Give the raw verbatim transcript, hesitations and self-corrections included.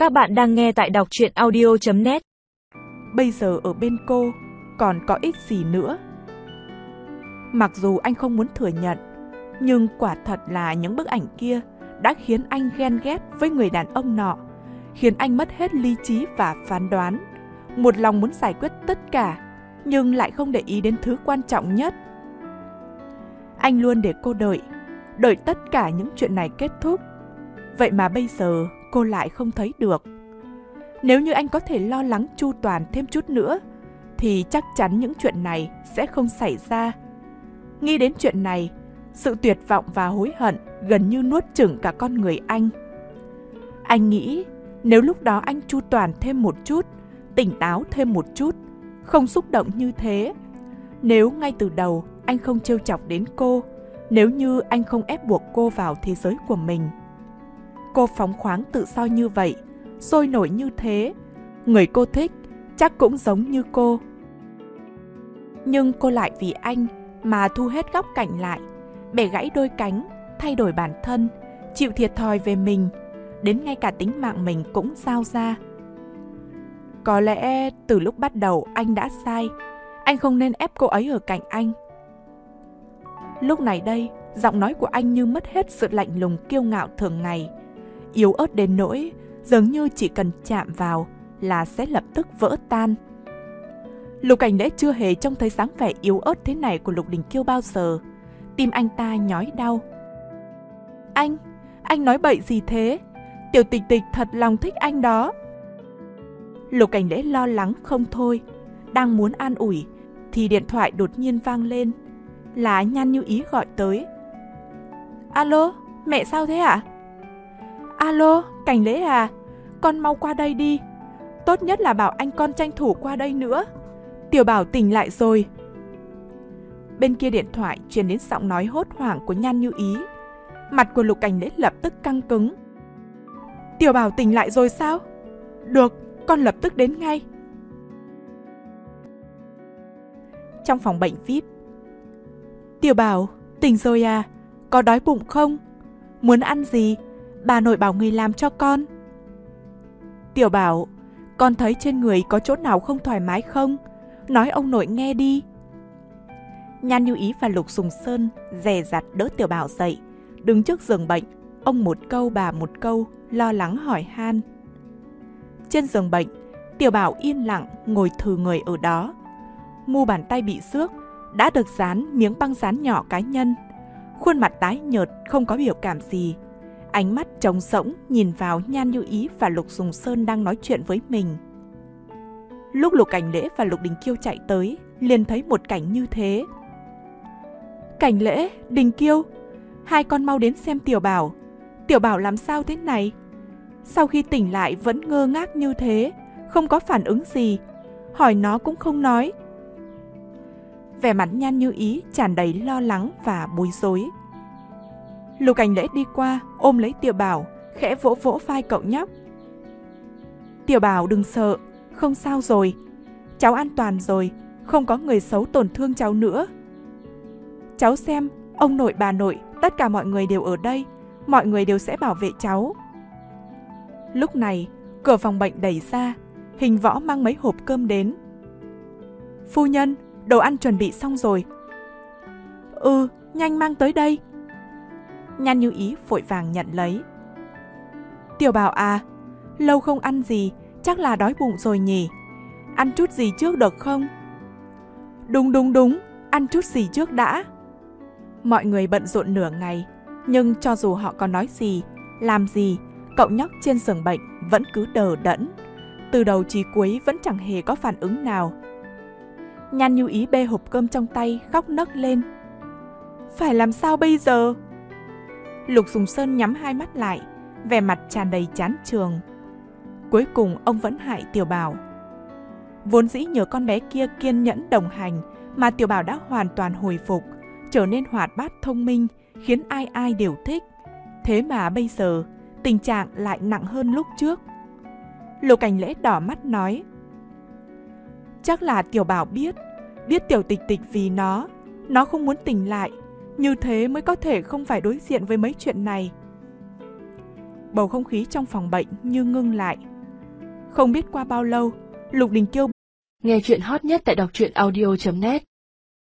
Các bạn đang nghe tại đọc truyện audio chấm net. Bây giờ ở bên cô còn có ích gì nữa? Mặc dù anh không muốn thừa nhận, nhưng quả thật là những bức ảnh kia đã khiến anh ghen ghét với người đàn ông nọ, khiến anh mất hết lý trí và phán đoán, một lòng muốn giải quyết tất cả, nhưng lại không để ý đến thứ quan trọng nhất. Anh luôn để cô đợi, đợi tất cả những chuyện này kết thúc. Vậy mà bây giờ cô lại không thấy được. Nếu như anh có thể lo lắng chu toàn thêm chút nữa, thì chắc chắn những chuyện này sẽ không xảy ra. Nghĩ đến chuyện này, sự tuyệt vọng và hối hận gần như nuốt chửng cả con người anh. Anh nghĩ nếu lúc đó anh chu toàn thêm một chút, tỉnh táo thêm một chút, không xúc động như thế, nếu ngay từ đầu anh không trêu chọc đến cô, nếu như anh không ép buộc cô vào thế giới của mình. Cô phóng khoáng tự do như vậy, sôi nổi như thế, người cô thích chắc cũng giống như cô. Nhưng cô lại vì anh mà thu hết góc cạnh lại, bẻ gãy đôi cánh, thay đổi bản thân, chịu thiệt thòi về mình, đến ngay cả tính mạng mình cũng giao ra. Có lẽ từ lúc bắt đầu anh đã sai, anh không nên ép cô ấy ở cạnh anh. Lúc này đây, giọng nói của anh như mất hết sự lạnh lùng kiêu ngạo thường ngày, yếu ớt đến nỗi dường như chỉ cần chạm vào là sẽ lập tức vỡ tan. Lục Cảnh Lễ chưa hề trông thấy dáng vẻ yếu ớt thế này của Lục Đình Kiêu bao giờ. Tim anh ta nhói đau. Anh, anh nói bậy gì thế? Tiểu Tịch Tịch thật lòng thích anh đó. Lục Cảnh Lễ lo lắng không thôi, đang muốn an ủi thì điện thoại đột nhiên vang lên, là Nhan Như Ý gọi tới. Alo, mẹ sao thế ạ? À? Alo, Cảnh Lễ à, con mau qua đây đi. Tốt nhất là bảo anh con tranh thủ qua đây nữa. Tiểu Bảo tỉnh lại rồi. Bên kia điện thoại truyền đến giọng nói hốt hoảng của Nhan Như Ý. Mặt của Lục Cảnh Lễ lập tức căng cứng. Tiểu Bảo tỉnh lại rồi sao? Được, con lập tức đến ngay. Trong phòng bệnh vi ai pi. Tiểu Bảo, tỉnh rồi à? Có đói bụng không? Muốn ăn gì? Bà nội bảo người làm cho con. Tiểu Bảo, con thấy trên người có chỗ nào không thoải mái không? Nói ông nội nghe đi. Nhan Như Ý và Lục Sùng Sơn dè dặt đỡ Tiểu Bảo dậy, đứng trước giường bệnh, ông một câu bà một câu, lo lắng hỏi han. Trên giường bệnh, Tiểu Bảo yên lặng ngồi thừ người ở đó. Mu bàn tay bị xước, đã được dán miếng băng dán nhỏ cá nhân. Khuôn mặt tái nhợt, không có biểu cảm gì. Ánh mắt trống rỗng nhìn vào Nhan Như Ý và Lục Sùng Sơn đang nói chuyện với mình. Lúc Lục Cảnh Lễ và Lục Đình Kiêu chạy tới, liền thấy một cảnh như thế. Cảnh Lễ, Đình Kiêu, hai con mau đến xem Tiểu Bảo. Tiểu Bảo làm sao thế này? Sau khi tỉnh lại vẫn ngơ ngác như thế, không có phản ứng gì, hỏi nó cũng không nói. Vẻ mặt Nhan Như Ý tràn đầy lo lắng và bối rối. Lục Cảnh Lễ đi qua ôm lấy Tiểu Bảo, khẽ vỗ vỗ vai cậu nhóc. Tiểu Bảo đừng sợ, không sao rồi. Cháu an toàn rồi, không có người xấu tổn thương cháu nữa. Cháu xem, ông nội bà nội, tất cả mọi người đều ở đây, mọi người đều sẽ bảo vệ cháu. Lúc này, cửa phòng bệnh đẩy ra, Hình Võ mang mấy hộp cơm đến. Phu nhân, đồ ăn chuẩn bị xong rồi. Ừ, nhanh mang tới đây. Nhan Như Ý vội vàng nhận lấy. Tiểu Bảo à, lâu không ăn gì, chắc là đói bụng rồi nhỉ. Ăn chút gì trước được không? Đúng đúng đúng, ăn chút gì trước đã. Mọi người bận rộn nửa ngày, nhưng cho dù họ có nói gì, làm gì, cậu nhóc trên giường bệnh vẫn cứ đờ đẫn. Từ đầu chí cuối vẫn chẳng hề có phản ứng nào. Nhan Như Ý bê hộp cơm trong tay khóc nấc lên. Phải làm sao bây giờ? Lục Sùng Sơn nhắm hai mắt lại, vẻ mặt tràn đầy chán chường. Cuối cùng ông vẫn hại Tiểu Bảo. Vốn dĩ nhờ con bé kia kiên nhẫn đồng hành mà Tiểu Bảo đã hoàn toàn hồi phục, trở nên hoạt bát thông minh, khiến ai ai đều thích. Thế mà bây giờ tình trạng lại nặng hơn lúc trước. Lục Cảnh Lễ đỏ mắt nói. Chắc là Tiểu Bảo biết, biết Tiểu Tịch Tịch vì nó, nó không muốn tỉnh lại, như thế mới có thể không phải đối diện với mấy chuyện này. Bầu không khí trong phòng bệnh như ngưng lại, Không biết qua bao lâu, Lục Đình Kiêu nghe chuyện hot nhất tại đọc truyện audio chấm net.